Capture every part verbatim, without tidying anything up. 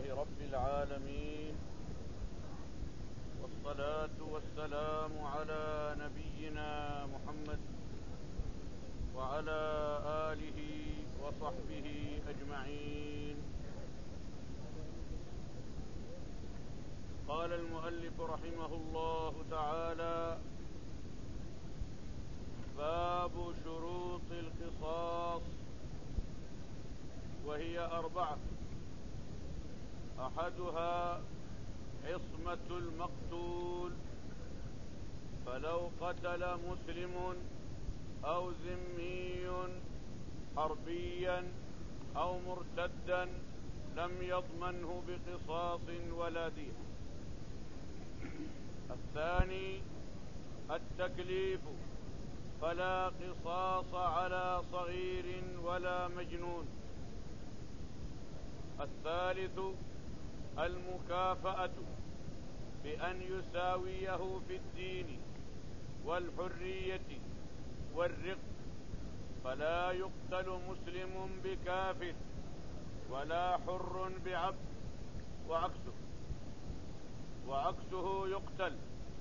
لله رب العالمين، والصلاة والسلام على نبينا محمد وعلى آله وصحبه أجمعين. قال المؤلف رحمه الله تعالى: باب شروط القصاص، وهي أربعة: أحدها عصمة المقتول، فلو قتل مسلم أو ذمي حربيا أو مرتدا لم يضمنه بقصاص ولا دية. الثاني التكليف، فلا قصاص على صغير ولا مجنون. الثالث المكافأة، بأن يساويه في الدين والحرية والرق، فلا يقتل مسلم بكافر ولا حر بعبد، وعكسه وعكسه يقتل.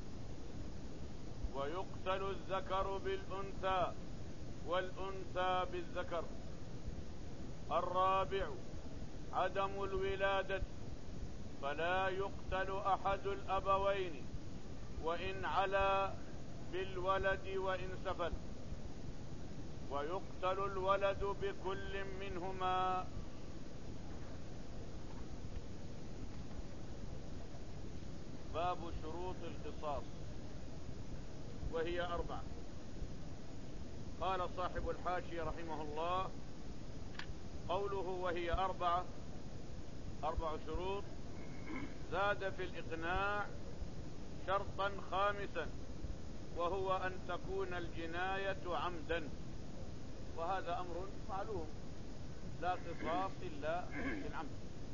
ويقتل الذكر بالأنثى والأنثى بالذكر. الرابع عدم الولادة، فلا يقتل أحد الأبوين وإن علا بالولد وإن سفل، ويقتل الولد بكل منهما. باب شروط القصاص، وهي أربعة. قال صاحب الحاشية رحمه الله: قوله وهي أربعة، أربع شروط، زاد في الإقناع شرطا خامسا، وهو أن تكون الجناية عمدا، وهذا أمر معلوم، لا قصاص إلا بالعمد.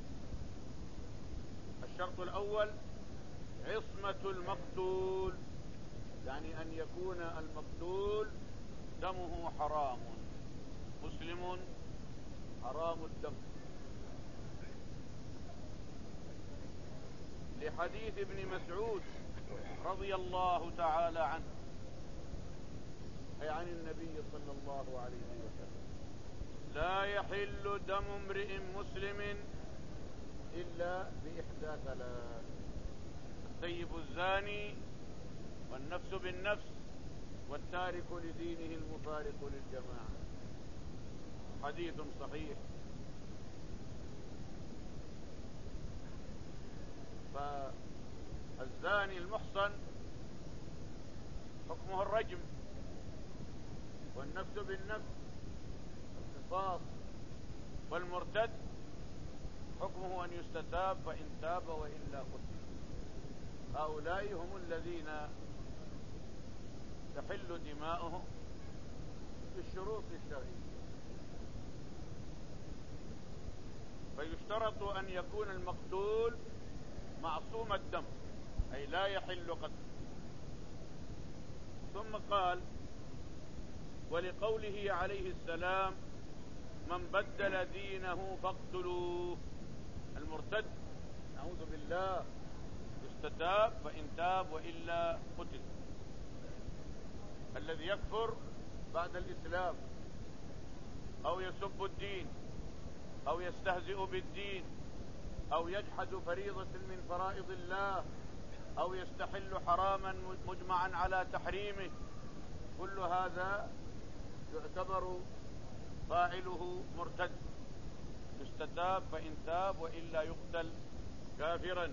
الشرط الأول عصمة المقتول، يعني أن يكون المقتول دمه حرام، مسلم حرام الدم، لحديث ابن مسعود رضي الله تعالى عنه، أي عن النبي صلى الله عليه وسلم: لا يحل دم امرئ مسلم إلا بإحدى ثلاث: الثيب الزاني، والنفس بالنفس، والتارك لدينه المفارق للجماعة. حديث صحيح. فالزاني المحصن حكمه الرجم، والنفس بالنفس القصاص، والمرتد حكمه أن يستتاب فإن تاب وإلا قتل. هؤلاء هم الذين تحل دماؤهم بالشروط الشرعية. فيشترط أن يكون المقتول معصوم الدم، أي لا يحل قتله. ثم قال: ولقوله عليه السلام: من بدل دينه فاقتلوه. المرتد نعوذ بالله يستتاب فإن تاب وإلا قتل. الذي يكفر بعد الإسلام أو يسب الدين أو يستهزئ بالدين أو يجحد فريضة من فرائض الله أو يستحل حراما مجمعا على تحريمه، كل هذا يعتبر فاعله مرتد، يستتاب فإن تاب وإلا يقتل كافرا.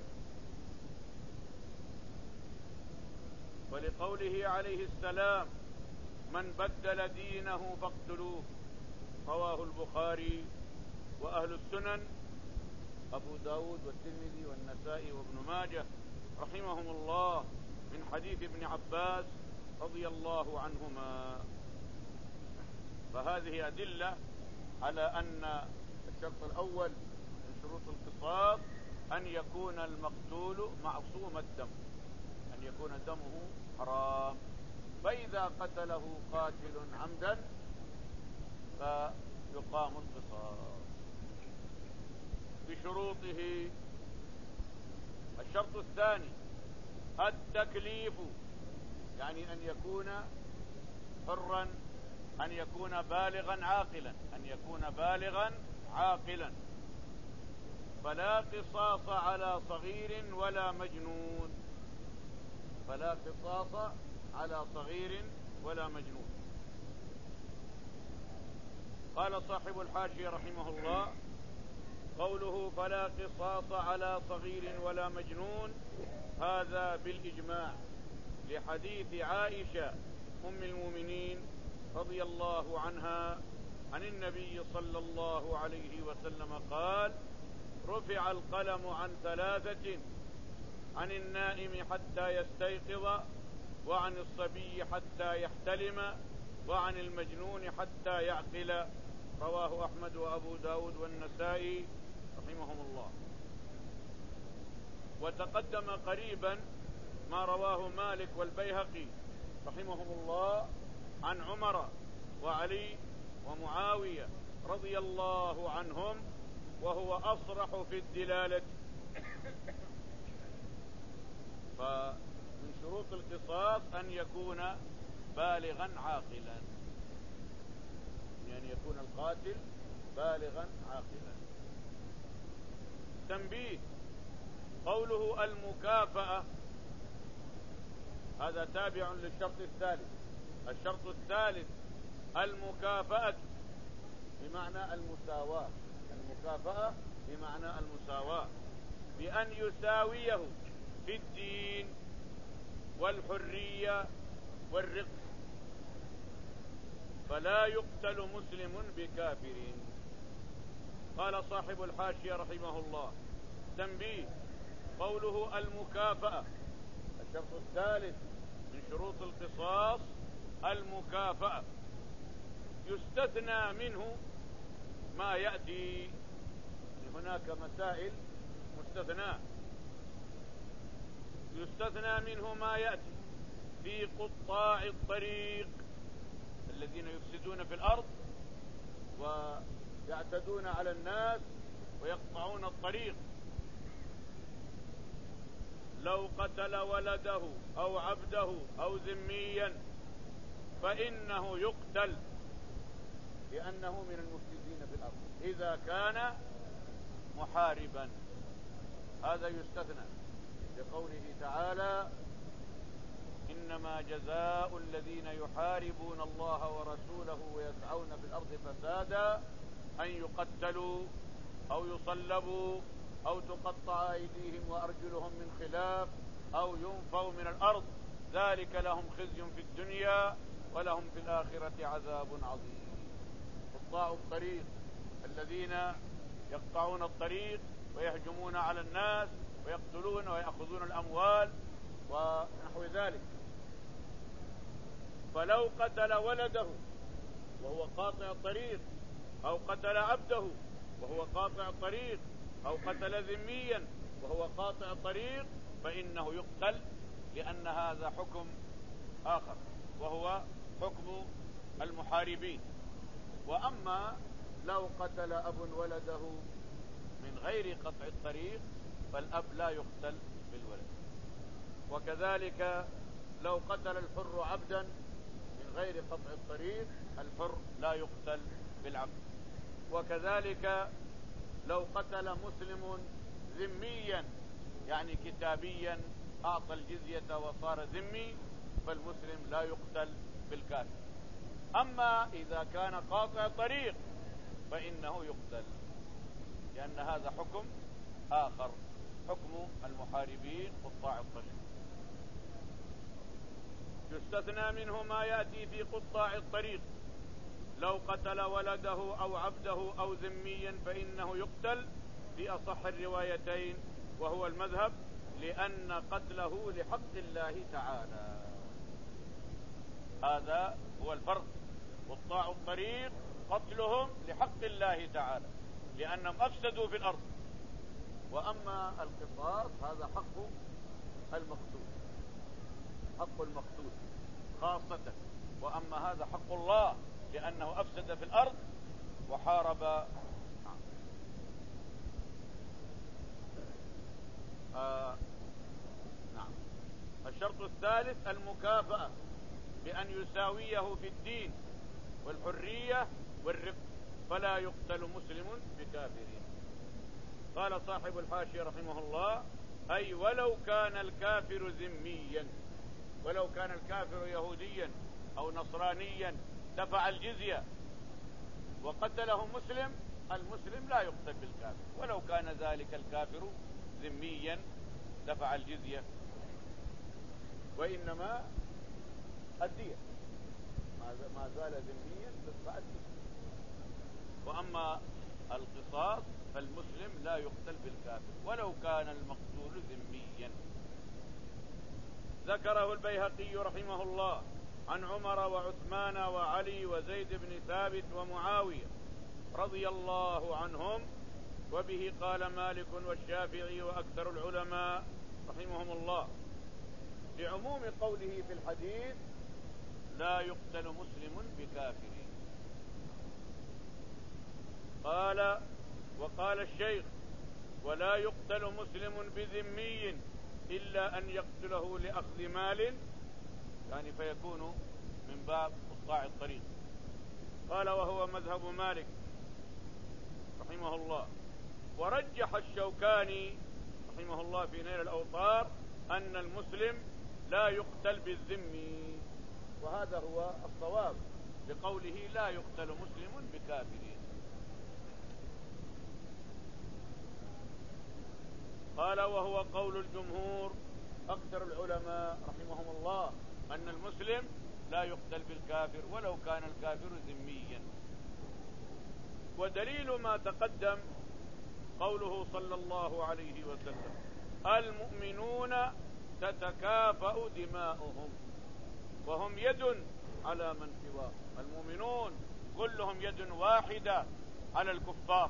ولقوله عليه السلام: من بدل دينه فاقتلوه، رواه البخاري وأهل السنن أبو داود والترمذي والنسائي وابن ماجه رحمهم الله، من حديث ابن عباس رضي الله عنهما. فهذه أدلة على أن الشرط الأول من شروط القصاص أن يكون المقتول معصوم الدم، أن يكون دمه حرام. فإذا قتله قاتل عمدا فيقام القصاص بشروطه الشرط الثاني التكليف، يعني أن يكون حرا، أن يكون بالغا عاقلا، أن يكون بالغا عاقلا. فلا قصاص على صغير ولا مجنون، فلا قصاص على صغير ولا مجنون. قال صاحب الحاشية رحمه الله: قوله فلا قصاص على صغير ولا مجنون هذا بالإجماع، لحديث عائشة أم المؤمنين رضي الله عنها عن النبي صلى الله عليه وسلم قال: رفع القلم عن ثلاثة: عن النائم حتى يستيقظ، وعن الصبي حتى يحتلم، وعن المجنون حتى يعقل. رواه أحمد وأبو داود والنسائي رحمهم الله. وتقدم قريبا ما رواه مالك والبيهقي رحمهم الله عن عمر وعلي ومعاوية رضي الله عنهم، وهو أصرح في الدلالة. فمن شروط القصاص أن يكون بالغا عاقلا، يعني يكون القاتل بالغا عاقلا. تنبيه: قوله المكافأة هذا تابع للشرط الثالث. الشرط الثالث المكافأة بمعنى المساواة، المكافأة بمعنى المساواة، بأن يساويه في الدين والحرية والرق، فلا يقتل مسلم بكافر. قال صاحب الحاشية رحمه الله: تنبيه: قوله المكافأة الشرط الثالث من شروط القصاص المكافأة، يستثنى منه ما يأتي. هناك مسائل مستثناة، يستثنى منه ما يأتي في قطاع الطريق الذين يفسدون في الأرض ويعتدون على الناس ويقطعون الطريق. لو قتل ولده أو عبده أو ذميا فإنه يقتل، لأنه من المفسدين في الأرض إذا كان محاربا. هذا يستثنى لقوله تعالى: إنما جزاء الذين يحاربون الله ورسوله ويسعون في الأرض فسادا أن يقتلوا أو يصلبوا أو تقطع أيديهم وأرجلهم من خلاف أو ينفوا من الأرض، ذلك لهم خزي في الدنيا ولهم في الآخرة عذاب عظيم. قطاع الطريق الذين يقطعون الطريق ويهجمون على الناس ويقتلون ويأخذون الأموال ونحو ذلك. فلو قتل ولده وهو قاطع الطريق، أو قتل عبده وهو قاطع الطريق، أو قتل ذميا وهو قاطع الطريق، فإنه يقتل، لأن هذا حكم آخر وهو حكم المحاربين. وأما لو قتل أب ولده من غير قطع الطريق فالأب لا يقتل بالولد. وكذلك لو قتل الحر عبدا من غير قطع الطريق الحر لا يقتل بالعبد. وكذلك لو قتل مسلم ذميا يعني كتابيا أعطى الجزية وصار ذمي فالمسلم لا يقتل بالكافر. أما إذا كان قاطع طريق فإنه يقتل، لأن هذا حكم آخر، حكم المحاربين قطاع الطريق. يستثنى منه ما يأتي في قطاع الطريق. لو قتل ولده أو عبده أو ذميا فإنه يقتل في أصح الروايتين وهو المذهب، لأن قتله لحق الله تعالى. هذا هو الفرق. قطاع الطريق قتلهم لحق الله تعالى لأنهم أفسدوا في الأرض، وأما القصاص هذا حق المقتول، حق المقتول خاصة. وأما هذا حق الله لأنه أفسد في الأرض وحارب. آه نعم. الشرط الثالث المكافأة بأن يساويه في الدين والحرية والرق، فلا يقتل مسلم بكافرين. قال صاحب الحاشية رحمه الله: أي ولو كان الكافر ذميا، ولو كان الكافر يهوديا أو نصرانيا دفع الجزية وقتله مسلم، المسلم لا يقتل بالكافر ولو كان ذلك الكافر ذميا دفع الجزية، وإنما الدية، ما زال ذميا تدفع الدية. وأما القصاص فالمسلم لا يقتل بالكافر ولو كان المقتول ذميا. ذكره البيهقي رحمه الله عن عمر وعثمان وعلي وزيد بن ثابت ومعاوية رضي الله عنهم، وبه قال مالك والشافعي وأكثر العلماء رحمهم الله، لعموم قوله في الحديث: لا يقتل مسلم بكافر. قال وقال الشيخ: ولا يقتل مسلم بذمي إلا أن يقتله لأخذ مال، يعني فيكون من باب قطاع الطريق. قال: وهو مذهب مالك رحمه الله. ورجح الشوكاني رحمه الله في نيل الأوطار أن المسلم لا يقتل بالذمي، وهذا هو الصواب بقوله: لا يقتل مسلم بكافرين. قال: وهو قول الجمهور أكثر العلماء رحمهم الله أن المسلم لا يقتل بالكافر ولو كان الكافر ذميا. ودليل ما تقدم قوله صلى الله عليه وسلم: المؤمنون تتكافأ دماؤهم وهم يد على من سواه. المؤمنون كلهم يد واحدة على الكفار،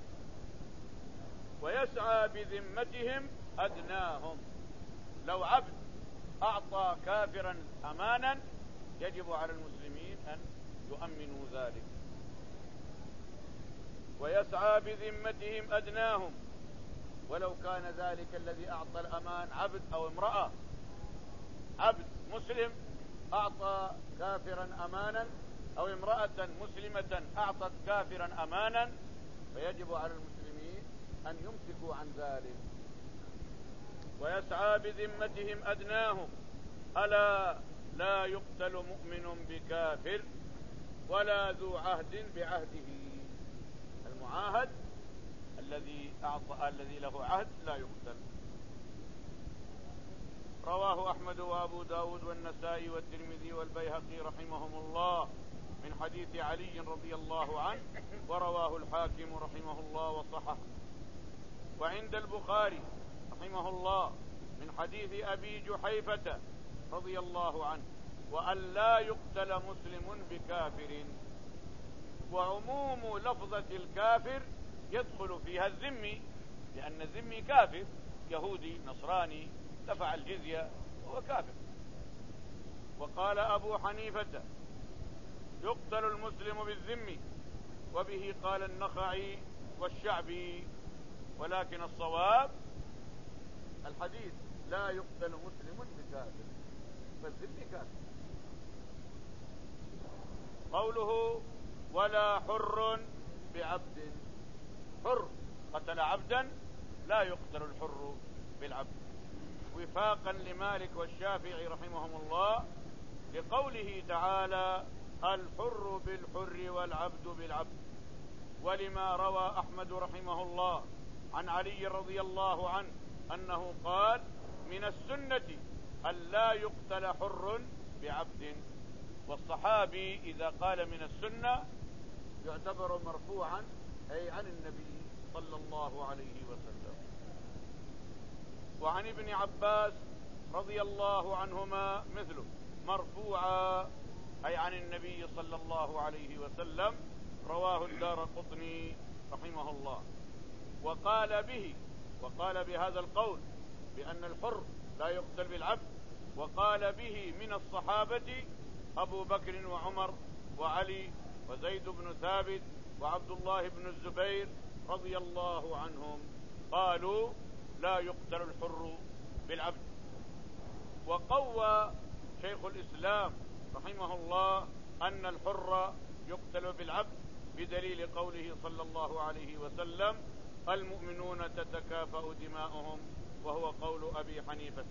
ويسعى بذمتهم أدناهم. لو عبد أعطى كافرا أمانا يجب على المسلمين أن يؤمنوا ذلك. ويسعى بذمتهم أدناهم، ولو كان ذلك الذي أعطى الأمان عبد أو امرأة. عبد مسلم أعطى كافرا أمانا، أو امرأة مسلمة أعطت كافرا أمانا، فيجب على المسلمين أن يمسكوا عن ذلك. ويسعى بذمتهم أدناهم، ألا لا يقتل مؤمن بكافر ولا ذو عهد بعهده. المعاهد الذي أعطى الذي له عهد لا يقتل. رواه أحمد وأبو داود والنسائي والترمذي والبيهقي رحمهم الله من حديث علي رضي الله عنه، ورواه الحاكم رحمه الله وصححه. وعند البخاري رحمه الله من حديث أبي جحيفة رضي الله عنه: وأن لا يقتل مسلم بكافر. وعموم لفظة الكافر يدخل فيها الذمي، لأن الذمي كافر، يهودي نصراني دفع الجزية وهو كافر. وقال أبو حنيفة: يقتل المسلم بالذمي، وبه قال النخعي والشعبي، ولكن الصواب الحديث: لا يقتل مسلم بكافر، فالذمي كافر. قوله: ولا حر بعبد. حر قتل عبدا لا يقتل الحر بالعبد، وفاقا لمالك والشافعي رحمهم الله لقوله تعالى: الحر بالحر والعبد بالعبد. ولما روى أحمد رحمه الله عن علي رضي الله عنه أنه قال: من السنة أن لا يقتل حر بعبد. والصحابي إذا قال من السنة يعتبر مرفوعا، أي عن النبي صلى الله عليه وسلم. وعن ابن عباس رضي الله عنهما مثله مرفوعا، أي عن النبي صلى الله عليه وسلم. رواه الدارقطني رحمه الله. وقال به وقال بهذا القول بأن الحر لا يقتل بالعبد، وقال به من الصحابة أبو بكر وعمر وعلي وزيد بن ثابت وعبد الله بن الزبير رضي الله عنهم، قالوا: لا يقتل الحر بالعبد. وقوى شيخ الإسلام رحمه الله أن الحر يقتل بالعبد بدليل قوله صلى الله عليه وسلم: المؤمنون تتكافأ دماؤهم، وهو قول أبي حنيفة.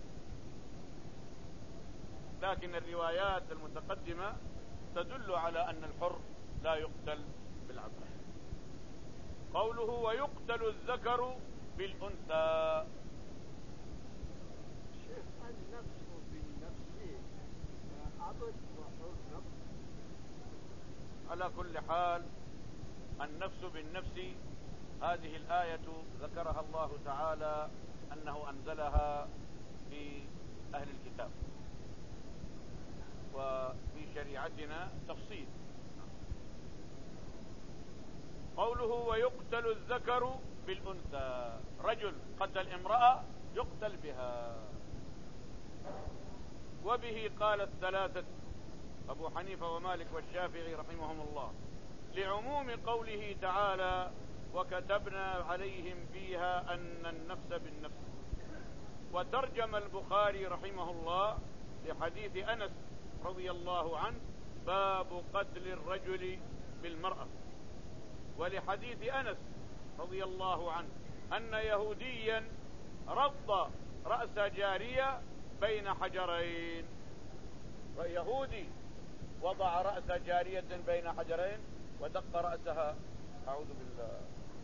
لكن الروايات المتقدمة تدل على أن الحر لا يقتل بالعبد. قوله: ويقتل الذكر بالأنثى. شيخ، النفس بالنفس عبد وحر. على كل حال النفس بالنفس هذه الآية ذكرها الله تعالى أنه أنزلها في أهل الكتاب، وفي شريعتنا تفصيل. قوله: ويقتل الذكر بالأنثى، رجل قتل امرأة يقتل بها. وبه قال الثلاثة أبو حنيفة ومالك والشافعي رحمهم الله، لعموم قوله تعالى: وكتبنا عليهم فيها أن النفس بالنفس. وترجم البخاري رحمه الله لحديث أنس رضي الله عنه: باب قتل الرجل بالمرأة. ولحديث أنس رضي الله عنه أن يهوديا رض رأس جارية بين حجرين. يهودي وضع رأس جارية بين حجرين ودق رأسها، أعوذ بالله.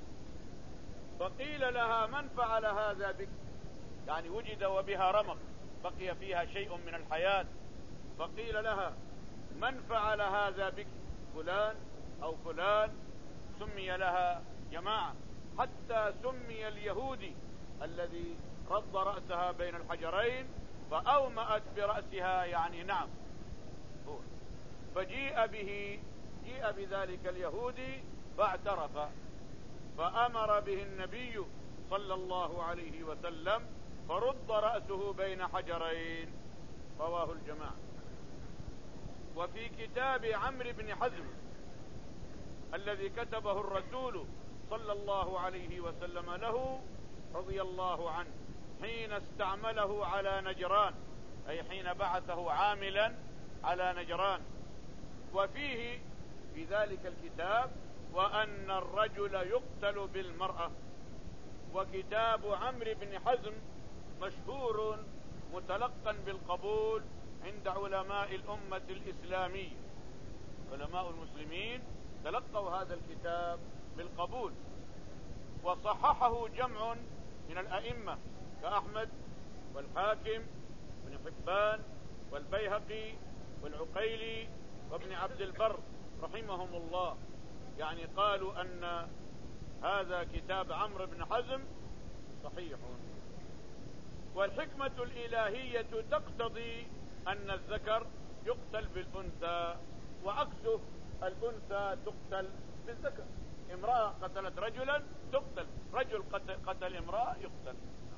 فقيل لها: من فعل هذا بك؟ يعني وجد وبها رمق، بقي فيها شيء من الحياة. فقيل لها: من فعل هذا بك؟ فلان أو فلان. سمي لها جماعة، حتى سمي اليهودي الذي رض رأسها بين الحجرين، فأومأت برأسها، يعني نعم هو. فجيء به جيء بذلك اليهودي فاعترف، فأمر به النبي صلى الله عليه وسلم فرد رأسه بين حجرين. رواه الجماعة. وفي كتاب عمرو بن حزم الذي كتبه الرسول صلى الله عليه وسلم له رضي الله عنه حين استعمله على نجران، أي حين بعثه عاملا على نجران. وفيه في ذلك الكتاب: وأن الرجل يقتل بالمرأة. وكتاب عمرو بن حزم مشهور متلقا بالقبول عند علماء الأمة الإسلامية. علماء المسلمين تلقوا هذا الكتاب بالقبول، وصححه جمع من الأئمة كأحمد والحاكم وابن حبان والبيهقي والعقيلي وابن عبد البر رحمهم الله. يعني قالوا أن هذا كتاب عمرو بن حزم صحيح. والحكمة الإلهية تقتضي أن الذكر يقتل بالأنثى، وعكسه الأنثى تقتل بالذكر. امرأة قتلت رجلا تقتل، رجل قتل, قتل امرأة يقتل.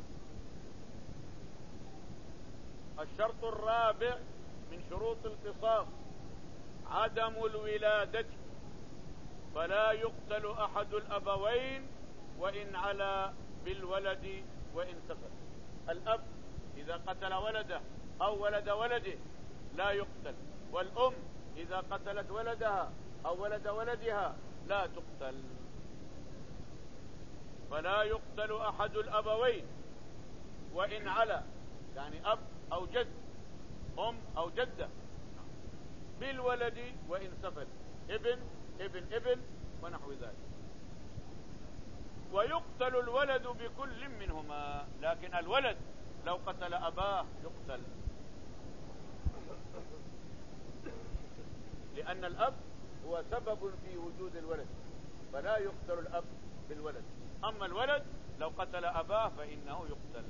الشرط الرابع من شروط القصاص عدم الولادة، فلا يقتل أحد الأبوين وإن علا بالولد وإن سفل. الأب إذا قتل ولده أو ولد ولده لا يقتل، والأم إذا قتلت ولدها أو ولد ولدها لا تقتل. فلا يقتل أحد الأبوين وإن علا، يعني أب أو جد، أم أو جدة، بالولد وإن سفل، ابن ابن ابن ونحو ذلك. ويقتل الولد بكل منهما، لكن الولد لو قتل أباه يقتل، لأن الأب هو سبب في وجود الولد، فلا يقتل الأب بالولد. أما الولد لو قتل أباه فإنه يقتل.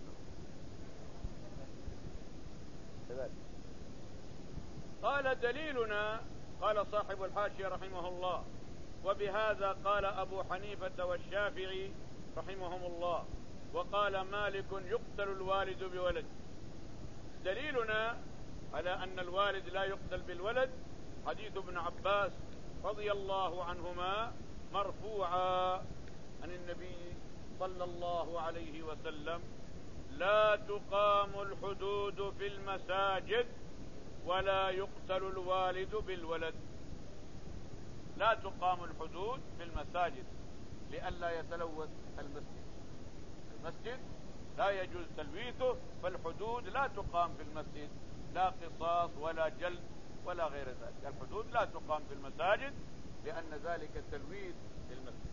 قال: دليلنا، قال صاحب الحاشية رحمه الله: وبهذا قال أبو حنيفة والشافعي رحمهم الله، وقال مالك: يقتل الوالد بولد. دليلنا على أن الوالد لا يقتل بالولد حديث ابن عباس رضي الله عنهما مرفوعا عن النبي صلى الله عليه وسلم: لا تقام الحدود في المساجد ولا يقتل الوالد بالولد. لا تقام الحدود في المساجد لئلا يتلوث المسجد. المسجد لا يجوز تلويثه، فالحدود لا تقام في المسجد، لا قصاص ولا جلد ولا غير ذلك. الحدود لا تقام في المساجد لأن ذلك تلويث للمسجد.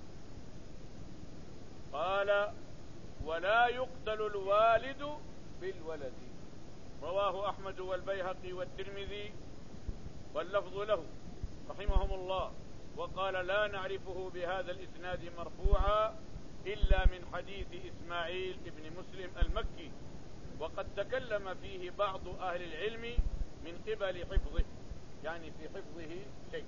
قال: ولا يقتل الوالد بالولد. رواه أحمد والبيهقي والترمذي واللفظ له رحمهم الله، وقال: لا نعرفه بهذا الإسناد مرفوعا إلا من حديث إسماعيل بن مسلم المكي، وقد تكلم فيه بعض أهل العلم من قبل حفظه، يعني في حفظه شيء.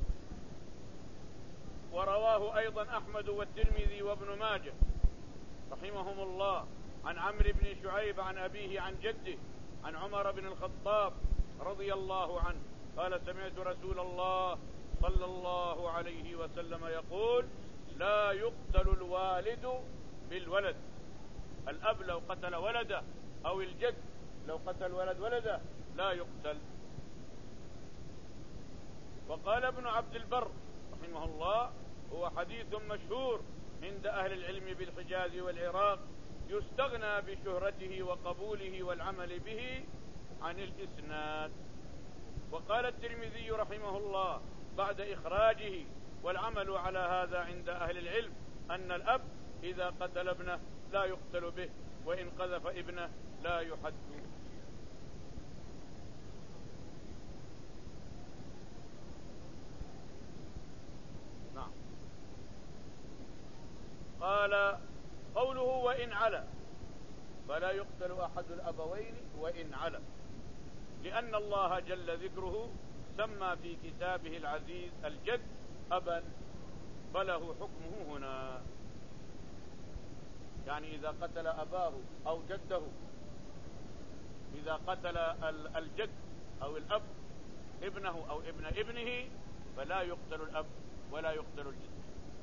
ورواه أيضا أحمد والترمذي وابن ماجه رحمهم الله عن عمرو بن شعيب عن أبيه عن جده عن عمر بن الخطاب رضي الله عنه قال: سمعت رسول الله صلى الله عليه وسلم يقول: لا يقتل الوالد بالولد. الأب لو قتل ولده أو الجد لو قتل ولد ولده لا يقتل. وقال ابن عبد البر رحمه الله: هو حديث مشهور عند أهل العلم بالحجاز والعراق، يستغنى بشهرته وقبوله والعمل به عن الإسناد. وقال الترمذي رحمه الله بعد إخراجه: والعمل على هذا عند أهل العلم أن الأب إذا قتل ابنه لا يقتل به، وإن قذف ابنه لا يحد. نعم. قال: قوله وإن علا، فلا يقتل أحد الأبوين وإن علا، لأن الله جل ذكره سمى في كتابه العزيز الجد أبا، فله حكمه هنا. يعني إذا قتل أباه أو جده، إذا قتل الجد أو الأب ابنه أو ابن ابنه فلا يقتل الأب ولا يقتل الجد،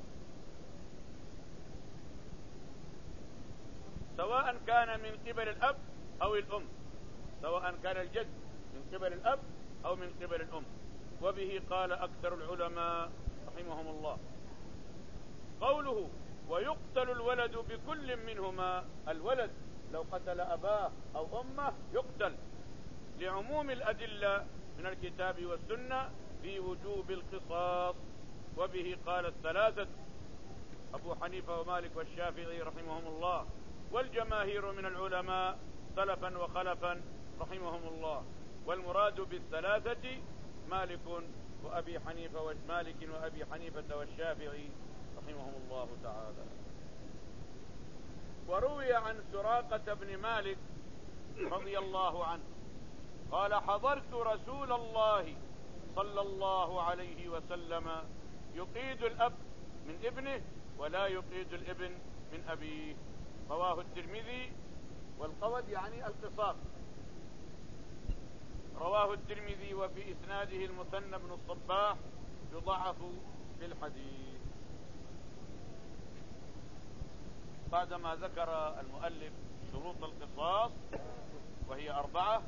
سواء كان من قبل الأب أو الأم، سواء كان الجد من قبل الأب أو من قبل الأم. وبه قال أكثر العلماء رحمهم الله. قوله: ويقتل الولد بكل منهما، الولد لو قتل أباه أو أمه يقتل، لعموم الأدلة من الكتاب والسنة في وجوب القصاص. وبه قال الثلاثة: أبو حنيفة ومالك والشافعي رحمهم الله، والجماهير من العلماء سلفا وخلفا رحمهم الله. والمراد بالثلاثة مالك وأبي حنيفة ومالك وأبي حنيفة والشافعي رحمهم الله تعالى. وروي عن سراقة بن مالك رضي الله عنه قال: حضرت رسول الله صلى الله عليه وسلم يقيد الأب من ابنه ولا يقيد الابن من أبيه. رواه الترمذي. والقود يعني القصاص. رواه الترمذي وفي إسناده المثنى بن الصباح يضعف في الحديث. بعدما ذكر المؤلف شروط القصاص وهي أربعة: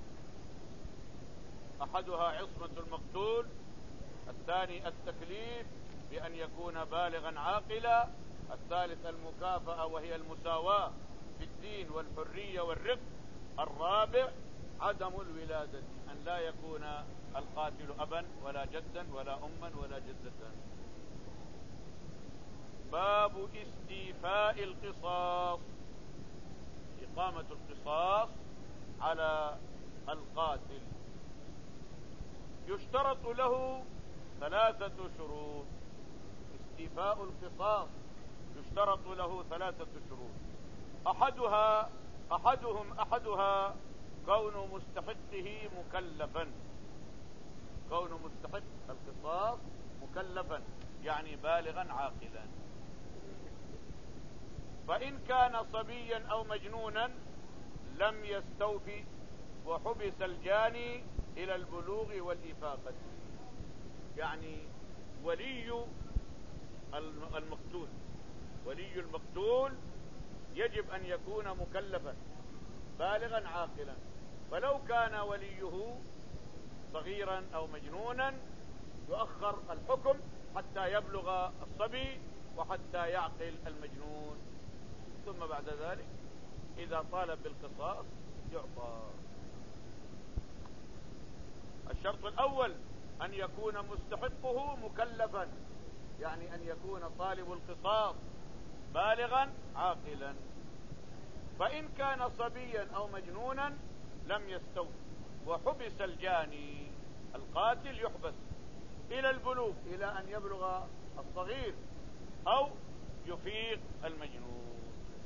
أحدها عصمة المقتول، الثاني التكليف بأن يكون بالغا عاقلا، الثالث المكافأة وهي المساواة في الدين والحرية والرفق، الرابع عدم الولادة، أن لا يكون القاتل أبا ولا جدا ولا أما ولا جدة. باب استيفاء القصاص، إقامة القصاص على القاتل. يشترط له ثلاثة شروط. استيفاء القصاص يشترط له ثلاثة شروط. أحدها أحدهم أحدها كون مستحقه مكلفا، كون مستحق القصاص مكلفا يعني بالغا عاقلا. فإن كان صبيا أو مجنونا لم يستوفي وحبس الجاني إلى البلوغ والإفاقة، يعني ولي المقتول ولي المقتول يجب أن يكون مكلفا بالغا عاقلا، فلو كان وليه صغيرا أو مجنونا يؤخر الحكم حتى يبلغ الصبي وحتى يعقل المجنون، ثم بعد ذلك إذا طالب بالقصاص يعطى. الشرط الأول أن يكون مستحقه مكلفا، يعني أن يكون طالب القصاص بالغا عاقلا، فإن كان صبيا أو مجنونا لم يستوفي وحبس الجاني، القاتل يحبس إلى البلوغ، إلى أن يبلغ الصغير أو يفيق المجنون.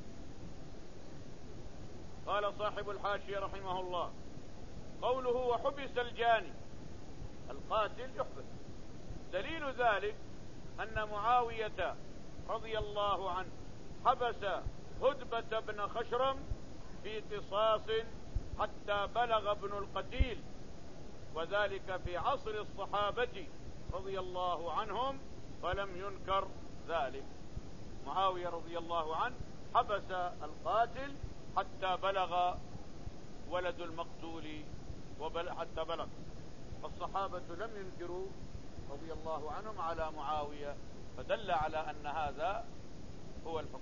قال صاحب الحاشية رحمه الله: قوله وحبس الجاني، القاتل يحبس. دليل ذلك أن معاوية رضي الله عنه حبس هدبة بن خشرم في قصاص حتى بلغ ابن القتيل، وذلك في عصر الصحابة رضي الله عنهم، فلم ينكر ذلك. معاوية رضي الله عنه حبس القاتل حتى بلغ ولد المقتول وبل حتى بلغ، فالصحابة لم ينكروا رضي الله عنهم على معاوية، فدل على أن هذا هو الحكم.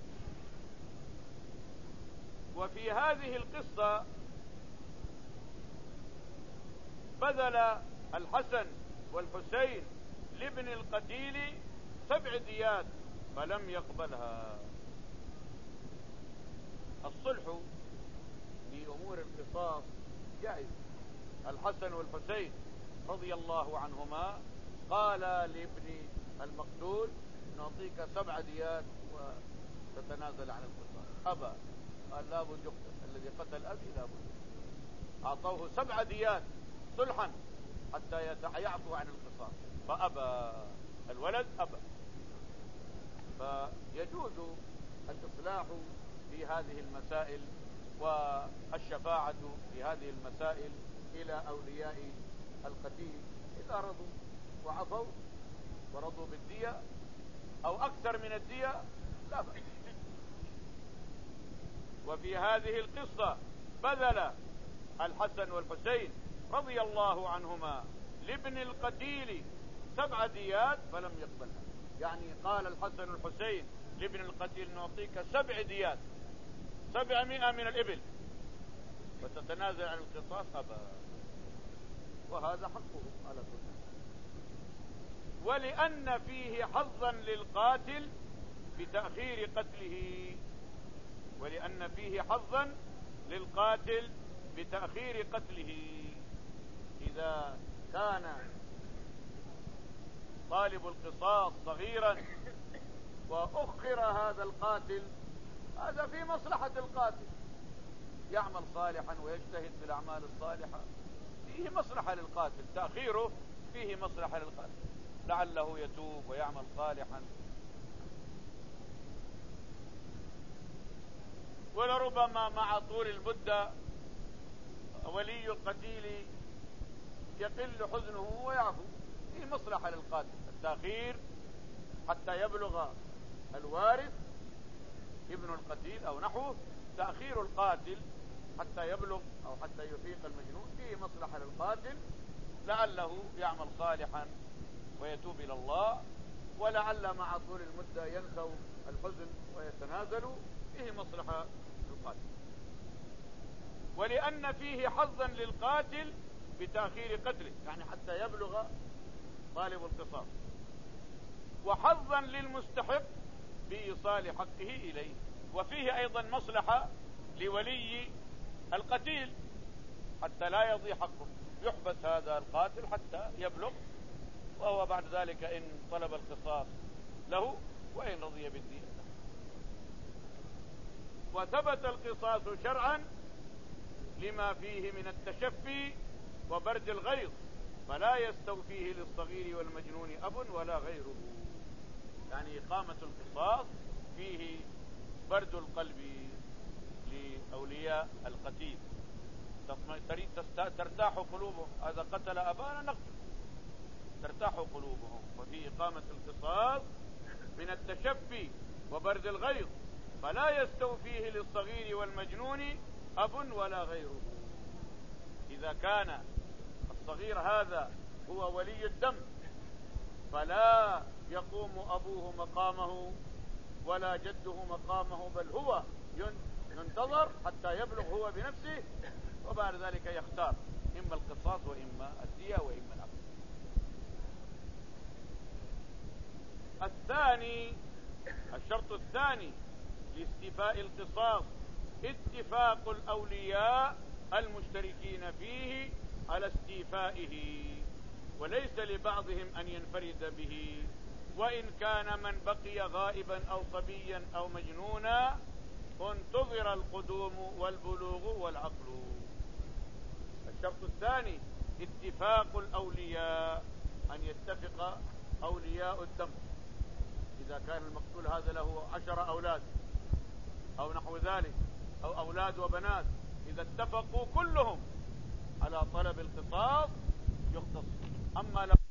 وفي هذه القصة بذل الحسن والحسين لابن القتيل سبع ديات فلم يقبلها. الصلح في أمور القصاص جائز. الحسن والحسين رضي الله عنهما قال لابن المقتول: نعطيك سبع ديات وتتنازل عن القصاص. أبى، قال لابد يقتل، الذي قتل أبي لابد. أعطوه سبع ديات صلحا حتى يعفو عن القصاص، فأبى الولد، أبى. فيجوز الإصلاح في هذه المسائل والشفاعة في هذه المسائل إلى أولياء القتيل إذا رضوا وعفوا ورضوا بالدية أو أكثر من الدية لا بأس. وفي هذه القصة بذل الحسن والحسين رضي الله عنهما لابن القتيل سبع ديات فلم يقبلها، يعني قال الحسن والحسين لابن القتيل: نعطيك سبع ديات، سبعمائة من الإبل، وتتنازل عن القصاص. أبا، وهذا حقه على كل حال. ولأن فيه حظا للقاتل بتأخير قتله، ولأن فيه حظا للقاتل بتأخير قتله. إذا كان طالب القصاص صغيرا وأخر هذا القاتل، هذا في مصلحة القاتل، يعمل صالحا ويجتهد في الأعمال الصالحة، فيه مصلحة للقاتل، تأخيره فيه مصلحة للقاتل، لعله يتوب ويعمل صالحا. ولربما مع طول المدة ولي القتيل يقل حزنه ويعفو، فيه مصلحة للقاتل، التأخير حتى يبلغ الوارث ابن القتيل أو نحوه، تأخير القاتل حتى يبلغ أو حتى يفيق المجنون فيه مصلحة للقاتل، لعله يعمل صالحا ويتوب إلى الله، ولعل مع طول المدة ينسوا الحزن ويتنازلوا، فيه مصلحة للقاتل. ولأن فيه حظا للقاتل بتأخير قتله، يعني حتى يبلغ طالب القصاص، وحظا للمستحق بإيصال حقه إليه، وفيه أيضا مصلحة لولي القتيل حتى لا يضيع حقه، يحبس هذا القاتل حتى يبلغ، وهو بعد ذلك إن طلب القصاص له وإن رضي بالدين. وثبت القصاص شرعا لما فيه من التشفي وبرد الغيظ، فلا يستوفيه للصغير والمجنون أب ولا غيره. يعني إقامة القصاص فيه برد القلب لأولياء القتيل، ترتاح قلوبهم، هذا قتل أبانا نقتل، ترتاح قلوبهم. وفي إقامة القصاص من التشفي وبرد الغيظ، فلا يستوفيه للصغير والمجنون أب ولا غيره. إذا كان الصغير هذا هو ولي الدم فلا يقوم أبوه مقامه ولا جده مقامه، بل هو ينتظر حتى يبلغ هو بنفسه، وبعد ذلك يختار إما القصاص وإما الدية وإما العفو. الثاني، الشرط الثاني لاستيفاء القصاص اتفاق الأولياء المشتركين فيه على استيفائه، وليس لبعضهم أن ينفرد به، وإن كان من بقي غائبا أو صبيا أو مجنونا انتظر القدوم والبلوغ والعقل. الشرط الثاني اتفاق الأولياء، أن يتفق أولياء الدم. إذا كان المقتول هذا له عشر أولاد أو نحو ذلك، أو أولاد وبنات، إذا اتفقوا كلهم على طلب القصاص يقتص. أما لو